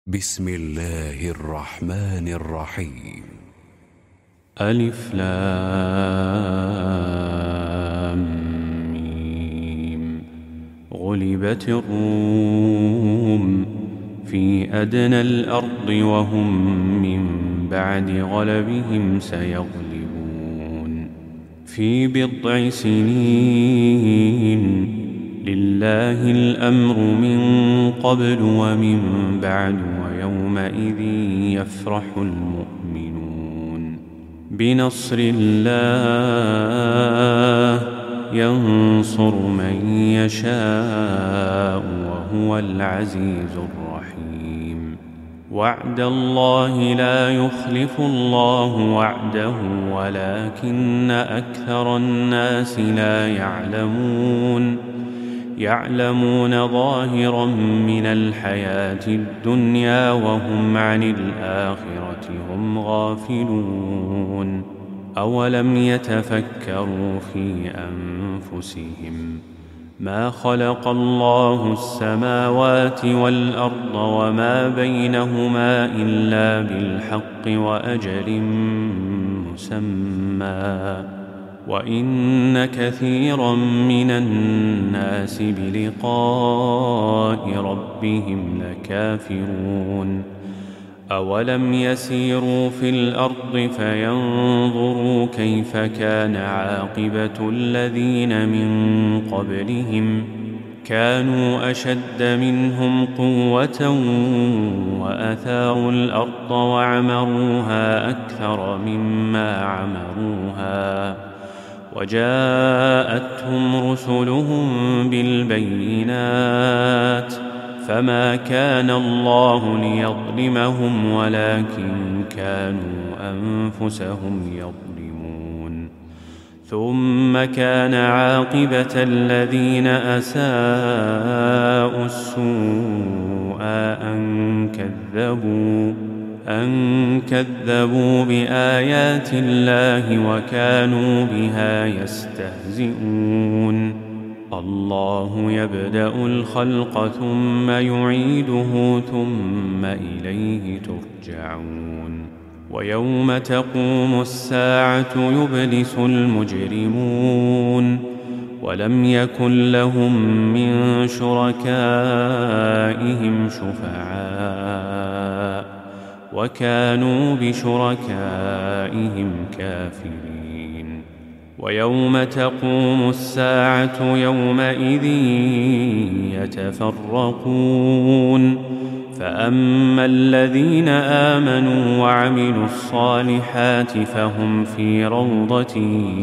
بسم الله الرحمن الرحيم. ألف لام ميم. غلبت الروم في أدنى الأرض وهم من بعد غلبهم سيغلبون في بضع سنين. لله الأمر من قبل ومن بعد ويومئذ يفرح المؤمنون بنصر الله ينصر من يشاء وهو العزيز الرحيم. وعد الله لا يخلف الله وعده ولكن أكثر الناس لا يعلمون ظاهرا من الحياة الدنيا وهم عن الآخرة هم غافلون. أولم يتفكروا في أنفسهم ما خلق الله السماوات والأرض وما بينهما إلا بالحق وأجل مسمى وإن كثيرا من الناس بلقاء ربهم لكافرون. أولم يسيروا في الأرض فينظروا كيف كان عاقبة الذين من قبلهم كانوا أشد منهم قوة وأثاروا الأرض وعمروها أكثر مما عمروها وجاءتهم رسلهم بالبينات فما كان الله ليظلمهم ولكن كانوا أنفسهم يظلمون. ثم كان عاقبة الذين أساءوا السوء أن كذبوا بآيات الله وكانوا بها يستهزئون. الله يبدأ الخلق ثم يعيده ثم إليه ترجعون. ويوم تقوم الساعة يبلس المجرمون ولم يكن لهم من شركائهم شفعاء وكانوا بشركائهم كافرين. ويوم تقوم الساعة يومئذ يتفرقون فأما الذين آمنوا وعملوا الصالحات فهم في روضة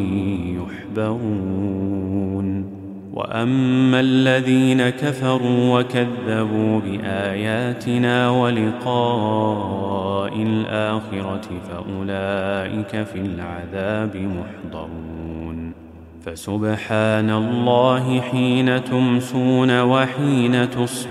يحبرون. وأما الذين كفروا وكذبوا بآياتنا ولقاء الآخرة فأولئك في العذاب محضرون. فسبحان الله حين تمسون وحين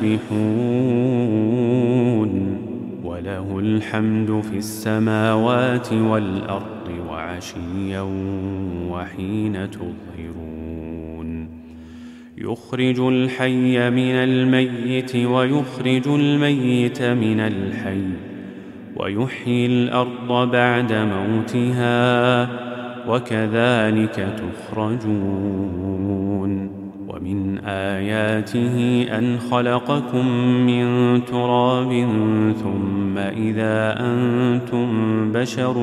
تصبحون وله الحمد في السماوات والأرض وعشيا وحين تظهرون. يخرج الحي من الميت ويخرج الميت من الحي ويحيي الأرض بعد موتها وكذلك تخرجون. ومن آياته أن خلقكم من تراب ثم إذا أنتم بشر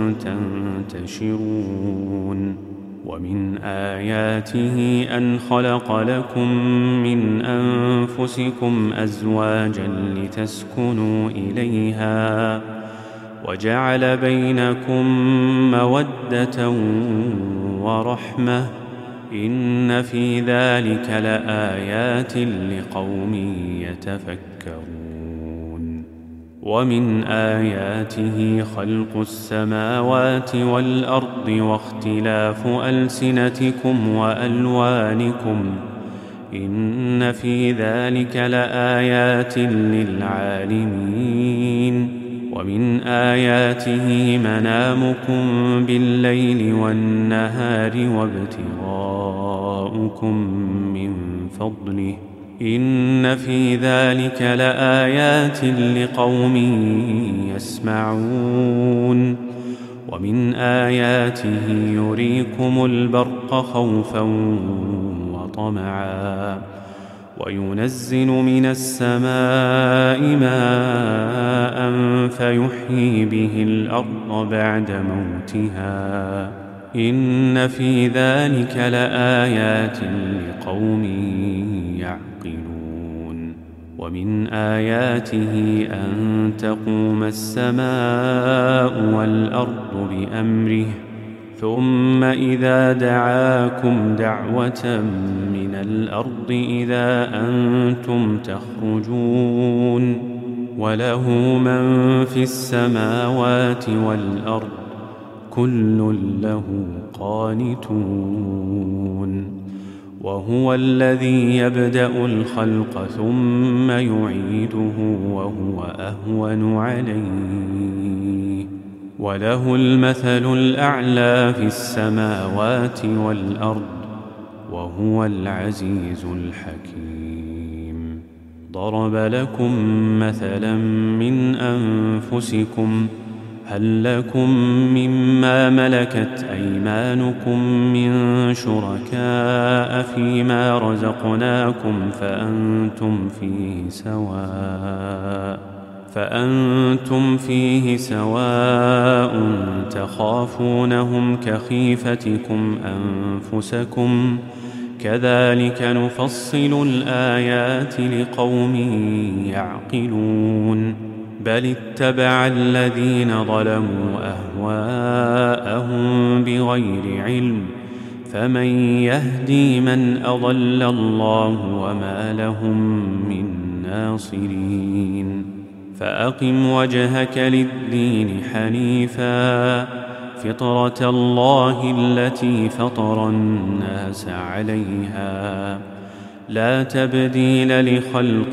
تنتشرون. ومن آياته أن خلق لكم من أنفسكم أزواجا لتسكنوا إليها وجعل بينكم مودة ورحمة إن في ذلك لآيات لقوم يتفكرون. ومن آياته خلق السماوات والأرض واختلاف ألسنتكم وألوانكم إن في ذلك لآيات للعالمين. ومن آياته منامكم بالليل والنهار وابتغاؤكم من فضله إن في ذلك لآيات لقوم يسمعون ومن آياته يريكم البرق خوفا وطمعا وينزل من السماء ماء فيحيي به الأرض بعد موتها إن في ذلك لآيات لقوم يعقلون ومن آياته أن تقوم السماء والأرض بأمره ثم إذا دعاكم دعوة من الأرض إذا أنتم تخرجون وله من في السماوات والأرض كل له قانتون وهو الذي يبدأ الخلق ثم يعيده وهو أهون عليه وله المثل الأعلى في السماوات والأرض وهو العزيز الحكيم ضرب لكم مثلا من أنفسكم هل لكم مما ملكت أيمانكم من شركاء فيما رزقناكم فأنتم فيه سواء تخافونهم كخيفتكم أنفسكم كذلك نفصل الآيات لقوم يعقلون بل اتبع الذين ظلموا أهواءهم بغير علم فمن يهدي من أضل الله وما لهم من ناصرين فأقم وجهك للدين حنيفا فطرة الله التي فطر الناس عليها لا تبديل لخلق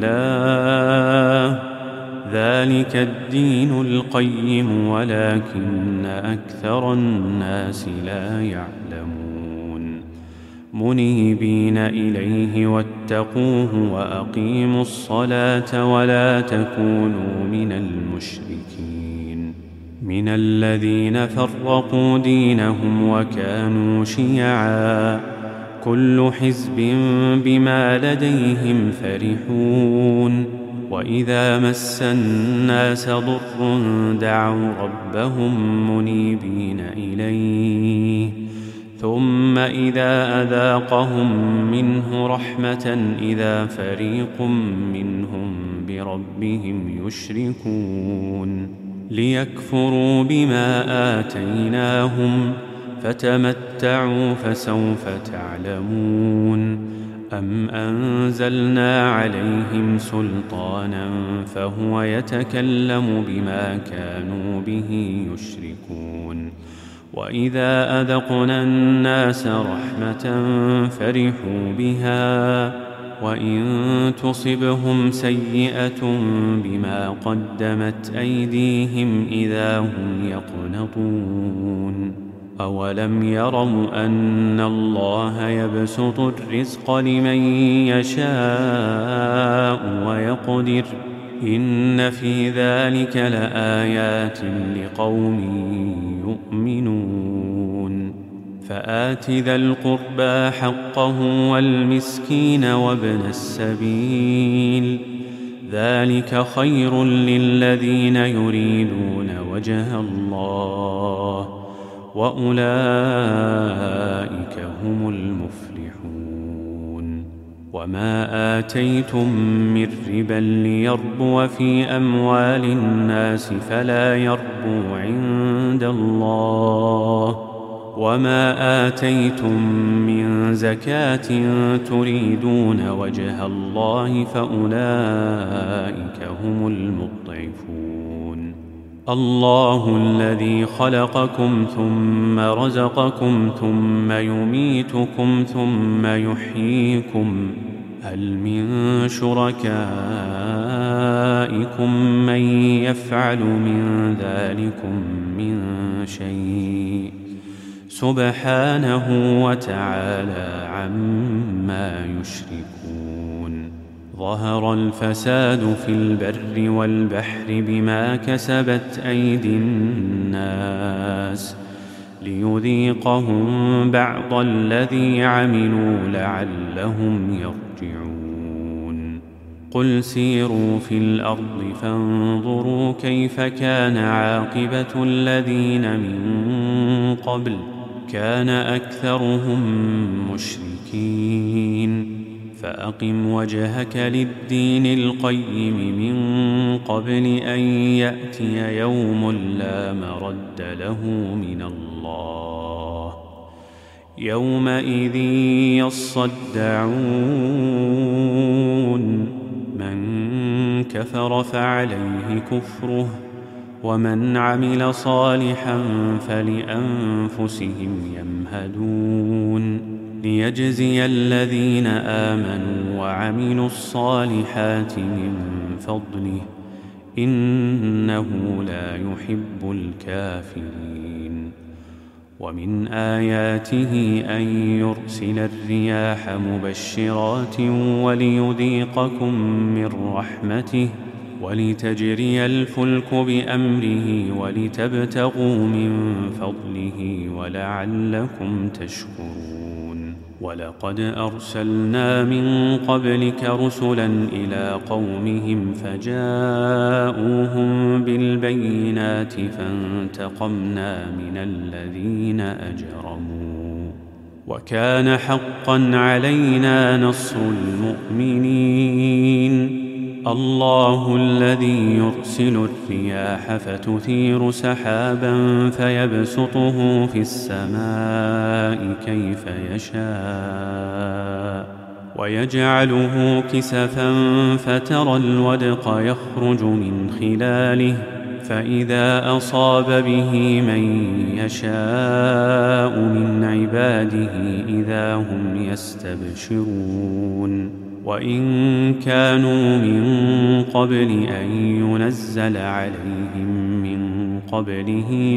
الله ذلك الدين القيم ولكن أكثر الناس لا يعلمون منيبين إليه واتقوه وأقيموا الصلاة ولا تكونوا من المشركين من الذين فرقوا دينهم وكانوا شيعا كل حزب بما لديهم فرحون وإذا مس الناس ضر دعوا ربهم منيبين إليه ثم إذا أذاقهم منه رحمة إذا فريق منهم بربهم يشركون ليكفروا بما آتيناهم فتمتعوا فسوف تعلمون أم أنزلنا عليهم سلطانا فهو يتكلم بما كانوا به يشركون وإذا أذقنا الناس رحمة فرحوا بها وإن تصبهم سيئة بما قدمت أيديهم إذا هم يقنطون أولم يروا أن الله يبسط الرزق لمن يشاء ويقدر إن في ذلك لآيات لقوم يؤمنون فآت ذا القربى حقه والمسكين وابن السبيل ذلك خير للذين يريدون وجه الله وأولئك هم المفلحون وما آتيتم من ربا ليربو في أموال الناس فلا يربو عند الله وما آتيتم من زكاة تريدون وجه الله فأولئك هم المضعفون الله الذي خلقكم ثم رزقكم ثم يميتكم ثم يحييكم هل من شركائكم من يفعل من ذلكم من شيء سبحانه وتعالى عما يشركون ظهر الفساد في البر والبحر بما كسبت أيدي الناس ليذيقهم بعض الذي عملوا لعلهم يرجعون قل سيروا في الأرض فانظروا كيف كان عاقبة الذين من قبل كان أكثرهم مشركين فأقم وجهك للدين القيم من قبل أن يأتي يوم لا مرد له من الله يومئذ يصدعون من كفر فعليه كفره ومن عمل صالحا فلأنفسهم يمهدون ليجزي الذين آمنوا وعملوا الصالحات من فضله إنه لا يحب الكافرين ومن آياته أن يرسل الرياح مبشرات وليذيقكم من رحمته ولتجري الفلك بأمره ولتبتغوا من فضله ولعلكم تشكرون ولقد أرسلنا من قبلك رسلا إلى قومهم فجاءوهم بالبينات فانتقمنا من الذين أجرموا وكان حقا علينا نصر المؤمنين الله الذي يرسل الرياح فتثير سحابا فيبسطه في السماء كيف يشاء ويجعله كسفا فترى الودق يخرج من خلاله فإذا أصاب به من يشاء من عباده إذا هم يستبشرون وإن كانوا من قبل أن ينزل عليهم من قبله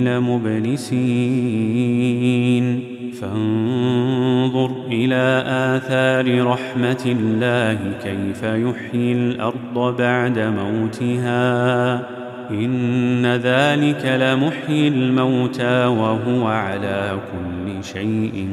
لمبلسين فانظر إلى آثار رحمة الله كيف يحيي الأرض بعد موتها إن ذلك لمحيي الموتى وهو على كل شيء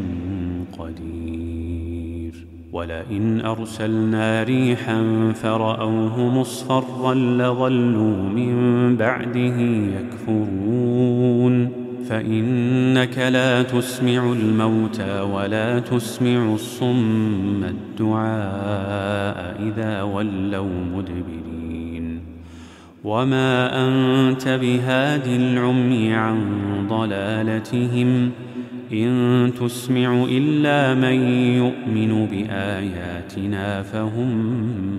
قدير ولئن أرسلنا ريحا فرأوه مصفرا لظلوا من بعده يكفرون فإنك لا تسمع الموتى ولا تسمع الصم الدعاء إذا ولوا مدبرين وما أنت بهاد العمي عن ضلالتهم إن تسمع إلا من يؤمن بآياتنا فهم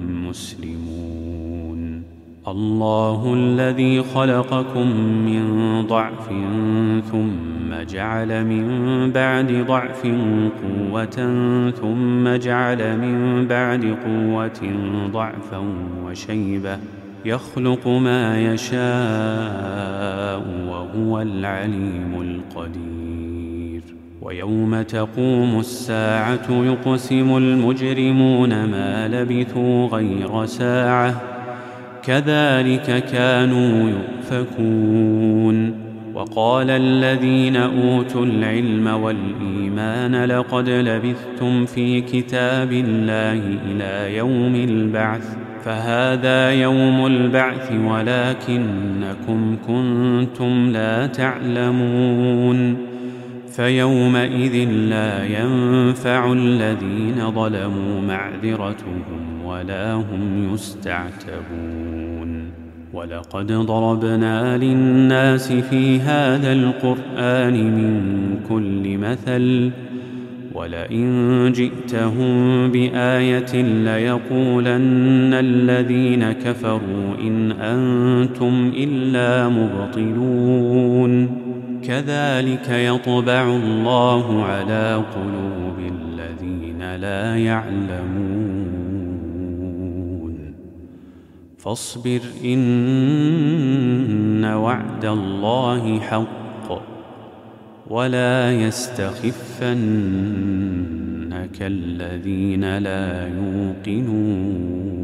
مسلمون الله الذي خلقكم من ضعف ثم جعل من بعد ضعف قوة ثم جعل من بعد قوة ضعفا وشيبة يخلق ما يشاء وهو العليم القدير ويوم تقوم الساعة يقسم المجرمون ما لبثوا غير ساعة كذلك كانوا يؤفكون وقال الذين أوتوا العلم والإيمان لقد لبثتم في كتاب الله إلى يوم البعث فهذا يوم البعث ولكنكم كنتم لا تعلمون فيومئذ لا ينفع الذين ظلموا معذرتهم ولا هم يستعتبون ولقد ضربنا للناس في هذا القرآن من كل مثل ولئن جئتهم بآية ليقولن الذين كفروا إن أنتم إلا مبطلون كذلك يطبع الله على قلوب الذين لا يعلمون فاصبر إن وعد الله حق ولا يستخفنك الذين لا يوقنون